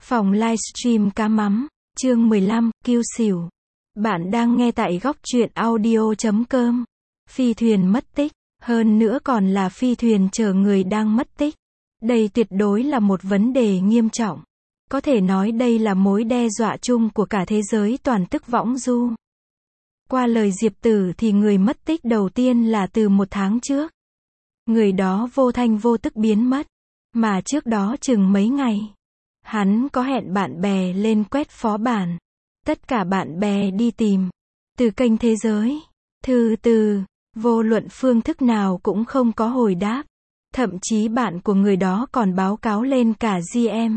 Phòng livestream cá mắm, chương 15, kiêu xỉu. Bạn đang nghe tại góc truyện audio.com. Phi thuyền mất tích, hơn nữa còn là phi thuyền chở người đang mất tích. Đây tuyệt đối là một vấn đề nghiêm trọng. Có thể nói đây là mối đe dọa chung của cả thế giới toàn tức võng du. Qua lời Diệp Tử thì người mất tích đầu tiên là từ 1 tháng trước. Người đó vô thanh vô tức biến mất. Mà trước đó chừng mấy ngày, hắn có hẹn bạn bè lên quét phó bản. Tất cả bạn bè đi tìm. Từ kênh thế giới, thư từ, vô luận phương thức nào cũng không có hồi đáp. Thậm chí bạn của người đó còn báo cáo lên cả GM.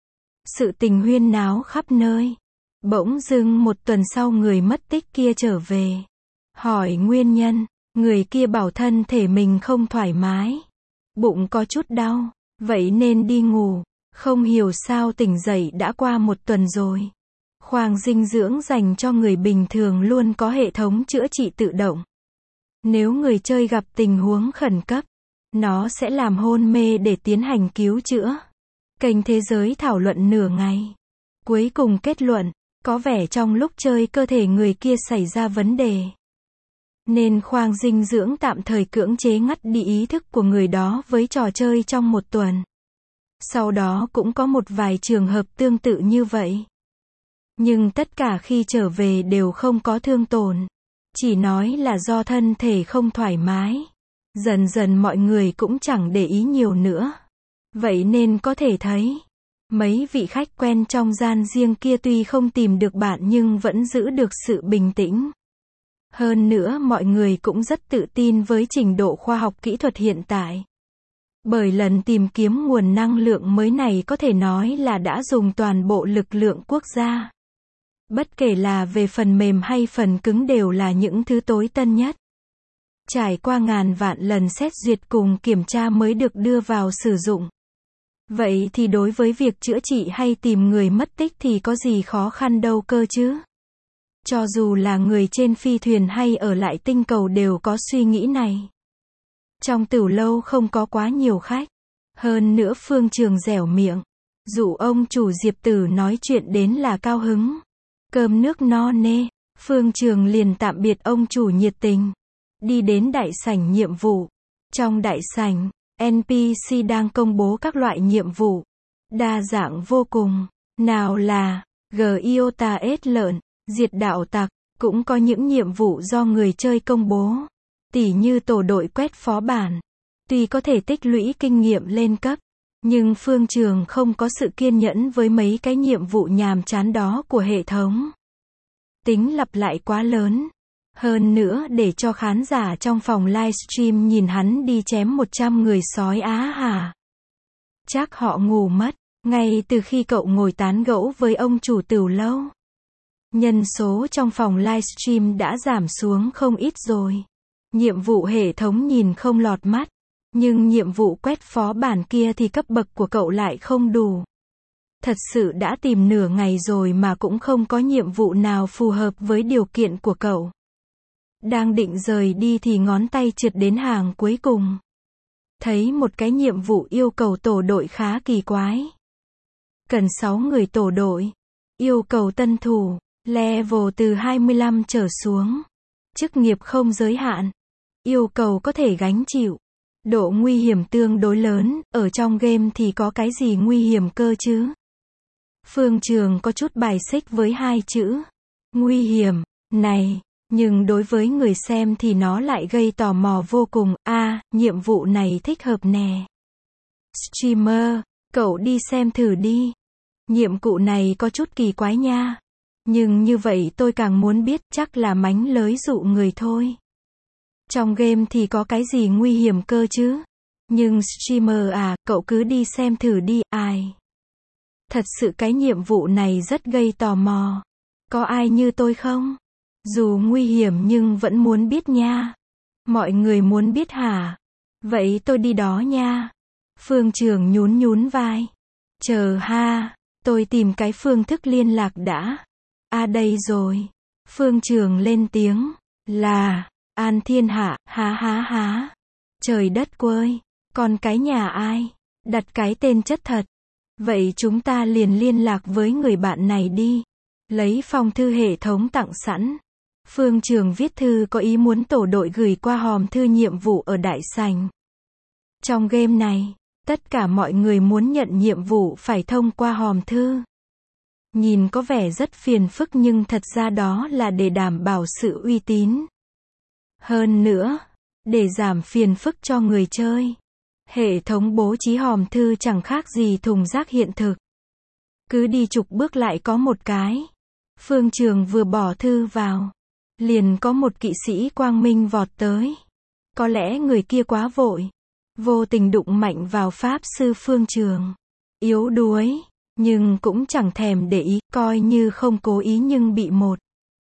Sự tình huyên náo khắp nơi. Bỗng dưng 1 tuần sau người mất tích kia trở về. Hỏi nguyên nhân, người kia bảo thân thể mình không thoải mái. Bụng có chút đau, vậy nên đi ngủ. Không hiểu sao tỉnh dậy đã qua 1 tuần rồi. Khoang dinh dưỡng dành cho người bình thường luôn có hệ thống chữa trị tự động. Nếu người chơi gặp tình huống khẩn cấp, nó sẽ làm hôn mê để tiến hành cứu chữa. Kênh thế giới thảo luận nửa ngày. Cuối cùng kết luận, có vẻ trong lúc chơi cơ thể người kia xảy ra vấn đề. Nên khoang dinh dưỡng tạm thời cưỡng chế ngắt đi ý thức của người đó với trò chơi trong 1 tuần. Sau đó cũng có một vài trường hợp tương tự như vậy. Nhưng tất cả khi trở về đều không có thương tổn. Chỉ nói là do thân thể không thoải mái. Dần dần mọi người cũng chẳng để ý nhiều nữa. Vậy nên có thể thấy, mấy vị khách quen trong gian riêng kia tuy không tìm được bạn nhưng vẫn giữ được sự bình tĩnh. Hơn nữa mọi người cũng rất tự tin với trình độ khoa học kỹ thuật hiện tại. Bởi lần tìm kiếm nguồn năng lượng mới này có thể nói là đã dùng toàn bộ lực lượng quốc gia. Bất kể là về phần mềm hay phần cứng đều là những thứ tối tân nhất. Trải qua ngàn vạn lần xét duyệt cùng kiểm tra mới được đưa vào sử dụng. Vậy thì đối với việc chữa trị hay tìm người mất tích thì có gì khó khăn đâu cơ chứ? Cho dù là người trên phi thuyền hay ở lại tinh cầu đều có suy nghĩ này. Trong tửu lâu không có quá nhiều khách. Hơn nữa Phương Trường dẻo miệng. Dụ ông chủ Diệp Tử nói chuyện đến là cao hứng. Cơm nước no nê, Phương Trường liền tạm biệt ông chủ nhiệt tình. Đi đến đại sảnh nhiệm vụ. Trong đại sảnh, NPC đang công bố các loại nhiệm vụ. Đa dạng vô cùng. Nào là Giota ết lợn, diệt đạo tặc, cũng có những nhiệm vụ do người chơi công bố. Tỉ như tổ đội quét phó bản. Tuy có thể tích lũy kinh nghiệm lên cấp, nhưng Phương Trường không có sự kiên nhẫn với mấy cái nhiệm vụ nhàm chán đó của hệ thống. Tính lặp lại quá lớn. Hơn nữa để cho khán giả trong phòng livestream nhìn hắn đi chém 100 người sói á hả. Chắc họ ngủ mất, ngay từ khi cậu ngồi tán gẫu với ông chủ tửu lâu. Nhân số trong phòng livestream đã giảm xuống không ít rồi. Nhiệm vụ hệ thống nhìn không lọt mắt. Nhưng nhiệm vụ quét phó bản kia thì cấp bậc của cậu lại không đủ. Thật sự đã tìm nửa ngày rồi mà cũng không có nhiệm vụ nào phù hợp với điều kiện của cậu. Đang định rời đi thì ngón tay trượt đến hàng cuối cùng. Thấy một cái nhiệm vụ yêu cầu tổ đội khá kỳ quái. Cần 6 người tổ đội. Yêu cầu tân thủ, level từ 25 trở xuống. Chức nghiệp không giới hạn. Yêu cầu có thể gánh chịu. Độ nguy hiểm tương đối lớn, ở trong game thì có cái gì nguy hiểm cơ chứ? Phương Trường có chút bài xích với 2 chữ nguy hiểm này, nhưng đối với người xem thì nó lại gây tò mò vô cùng. Nhiệm vụ này thích hợp nè. Streamer, cậu đi xem thử đi. Nhiệm vụ này có chút kỳ quái nha. Nhưng như vậy tôi càng muốn biết, chắc là mánh lới dụ người thôi. Trong game thì có cái gì nguy hiểm cơ chứ? Nhưng streamer cậu cứ đi xem thử đi. Thật sự cái nhiệm vụ này rất gây tò mò. Có ai như tôi không? Dù nguy hiểm nhưng vẫn muốn biết nha. Mọi người muốn biết hả? Vậy tôi đi đó nha. Phương Trường nhún vai. Chờ ha, tôi tìm cái phương thức liên lạc đã. Đây rồi. Phương Trường lên tiếng. Là An Thiên Hạ, há. Trời đất ơi, con cái nhà ai? Đặt cái tên chất thật. Vậy chúng ta liền liên lạc với người bạn này đi. Lấy phong thư hệ thống tặng sẵn. Phương Trường viết thư có ý muốn tổ đội gửi qua hòm thư nhiệm vụ ở đại sảnh. Trong game này, tất cả mọi người muốn nhận nhiệm vụ phải thông qua hòm thư. Nhìn có vẻ rất phiền phức nhưng thật ra đó là để đảm bảo sự uy tín. Hơn nữa, để giảm phiền phức cho người chơi, hệ thống bố trí hòm thư chẳng khác gì thùng rác hiện thực. Cứ đi chục bước lại có một cái. Phương Trường vừa bỏ thư vào, liền có một kỵ sĩ quang minh vọt tới. Có lẽ người kia quá vội, vô tình đụng mạnh vào pháp sư Phương Trường. Yếu đuối, nhưng cũng chẳng thèm để ý, coi như không cố ý nhưng bị một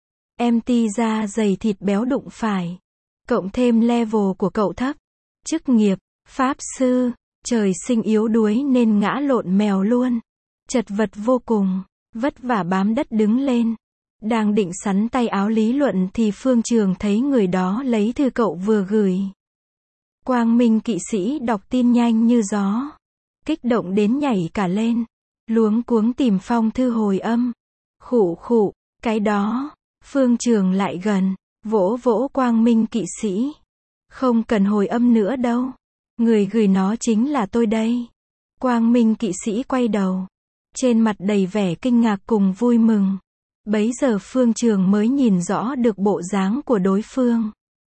MT da dày thịt béo đụng phải. Cộng thêm level của cậu thấp. Chức nghiệp, pháp sư, trời sinh yếu đuối nên ngã lộn mèo luôn. Chật vật vô cùng, vất vả bám đất đứng lên. Đang định sắn tay áo lý luận thì Phương Trường thấy người đó lấy thư cậu vừa gửi. Quang Minh kỵ sĩ đọc tin nhanh như gió. Kích động đến nhảy cả lên. Luống cuống tìm phong thư hồi âm. Khụ khụ, cái đó. Phương Trường lại gần, vỗ vỗ Quang Minh kỵ sĩ. Không cần hồi âm nữa đâu. Người gửi nó chính là tôi đây. Quang Minh kỵ sĩ quay đầu. Trên mặt đầy vẻ kinh ngạc cùng vui mừng. Bấy giờ Phương Trường mới nhìn rõ được bộ dáng của đối phương.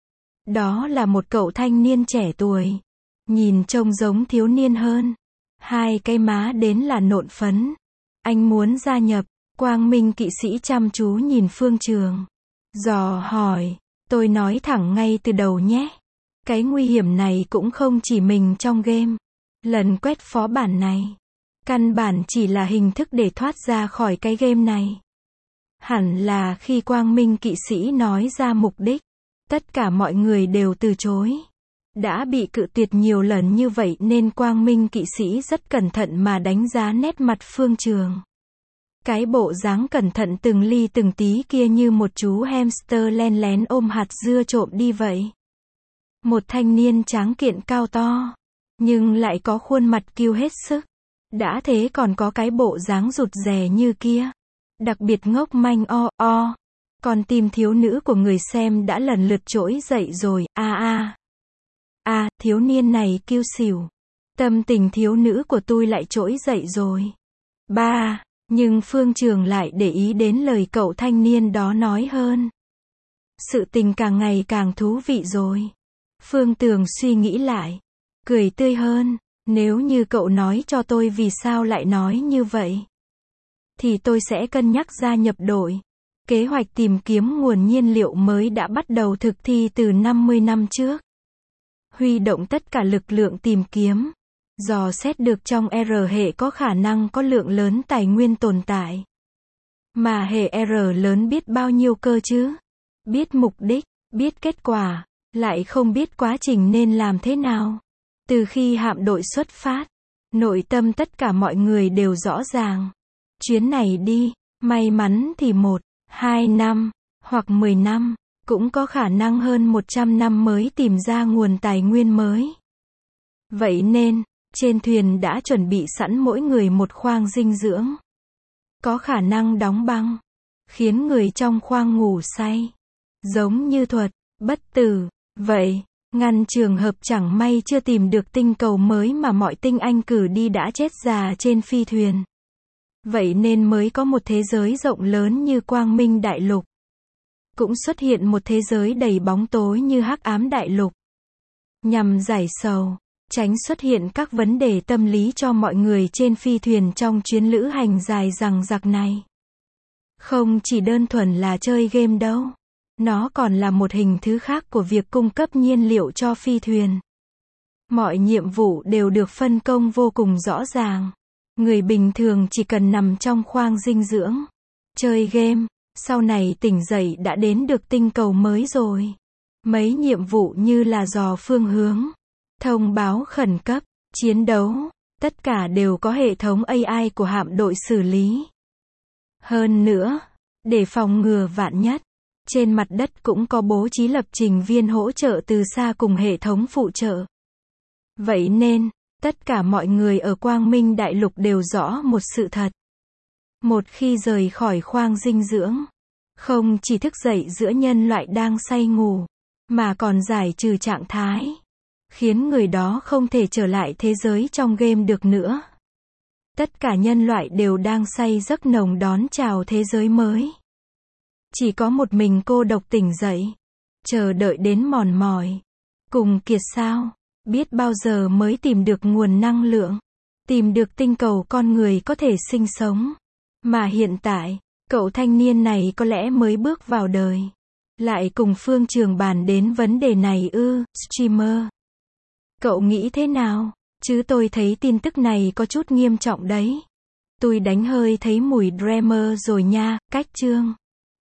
Đó là một cậu thanh niên trẻ tuổi. Nhìn trông giống thiếu niên hơn. Hai cái má đến là nộn phấn. Anh muốn gia nhập. Quang Minh kỵ sĩ chăm chú nhìn Phương Trường. Dò hỏi. Tôi nói thẳng ngay từ đầu nhé. Cái nguy hiểm này cũng không chỉ mình trong game. Lần quét phó bản này, căn bản chỉ là hình thức để thoát ra khỏi cái game này. Hẳn là khi Quang Minh kỵ sĩ nói ra mục đích, tất cả mọi người đều từ chối. Đã bị cự tuyệt nhiều lần như vậy nên Quang Minh kỵ sĩ rất cẩn thận mà đánh giá nét mặt Phương Trường. Cái bộ dáng cẩn thận từng ly từng tí kia như một chú hamster len lén ôm hạt dưa trộm đi vậy. Một thanh niên tráng kiện cao to, nhưng lại có khuôn mặt kiêu hết sức. Đã thế còn có cái bộ dáng rụt rè như kia. Đặc biệt ngốc manh o. Còn tim thiếu nữ của người xem đã lần lượt trỗi dậy rồi. Thiếu niên này kiêu xỉu. Tâm tình thiếu nữ của tôi lại trỗi dậy rồi. Nhưng Phương Trường lại để ý đến lời cậu thanh niên đó nói hơn. Sự tình càng ngày càng thú vị rồi. Phương Tường suy nghĩ lại. Cười tươi hơn. Nếu như cậu nói cho tôi vì sao lại nói như vậy, thì tôi sẽ cân nhắc gia nhập đội. Kế hoạch tìm kiếm nguồn nhiên liệu mới đã bắt đầu thực thi từ 50 năm trước. Huy động tất cả lực lượng tìm kiếm. Dò xét được trong R hệ có khả năng có lượng lớn tài nguyên tồn tại. Mà hệ R lớn biết bao nhiêu cơ chứ? Biết mục đích, biết kết quả, lại không biết quá trình nên làm thế nào. Từ khi hạm đội xuất phát, nội tâm tất cả mọi người đều rõ ràng. Chuyến này đi, may mắn thì 1, 2 năm, hoặc 10 năm, cũng có khả năng hơn 100 năm mới tìm ra nguồn tài nguyên mới. Vậy nên, trên thuyền đã chuẩn bị sẵn mỗi người một khoang dinh dưỡng. Có khả năng đóng băng, khiến người trong khoang ngủ say. Giống như thuật, bất tử. Vậy, ngăn trường hợp chẳng may chưa tìm được tinh cầu mới mà mọi tinh anh cử đi đã chết già trên phi thuyền. Vậy nên mới có một thế giới rộng lớn như Quang Minh Đại Lục. Cũng xuất hiện một thế giới đầy bóng tối như Hắc Ám Đại Lục. Nhằm giải sầu, tránh xuất hiện các vấn đề tâm lý cho mọi người trên phi thuyền trong chuyến lữ hành dài dằng dặc này. Không chỉ đơn thuần là chơi game đâu. Nó còn là một hình thứ khác của việc cung cấp nhiên liệu cho phi thuyền. Mọi nhiệm vụ đều được phân công vô cùng rõ ràng. Người bình thường chỉ cần nằm trong khoang dinh dưỡng, chơi game, sau này tỉnh dậy đã đến được tinh cầu mới rồi. Mấy nhiệm vụ như là dò phương hướng, thông báo khẩn cấp, chiến đấu, tất cả đều có hệ thống AI của hạm đội xử lý. Hơn nữa, để phòng ngừa vạn nhất, trên mặt đất cũng có bố trí lập trình viên hỗ trợ từ xa cùng hệ thống phụ trợ. Vậy nên, Tất cả mọi người ở Quang Minh Đại Lục đều rõ một sự thật. Một khi rời khỏi khoang dinh dưỡng, không chỉ thức dậy giữa nhân loại đang say ngủ, mà còn giải trừ trạng thái, khiến người đó không thể trở lại thế giới trong game được nữa. Tất cả nhân loại đều đang say giấc nồng đón chào thế giới mới. Chỉ có một mình cô độc tỉnh dậy, chờ đợi đến mòn mỏi, cùng kiệt sao, biết bao giờ mới tìm được nguồn năng lượng, tìm được tinh cầu con người có thể sinh sống. Mà hiện tại, cậu thanh niên này có lẽ mới bước vào đời, lại cùng Phương Trường bàn đến vấn đề này ư, streamer. Cậu nghĩ thế nào? Chứ tôi thấy tin tức này có chút nghiêm trọng đấy. Tôi đánh hơi thấy mùi drama rồi nha, cách chương.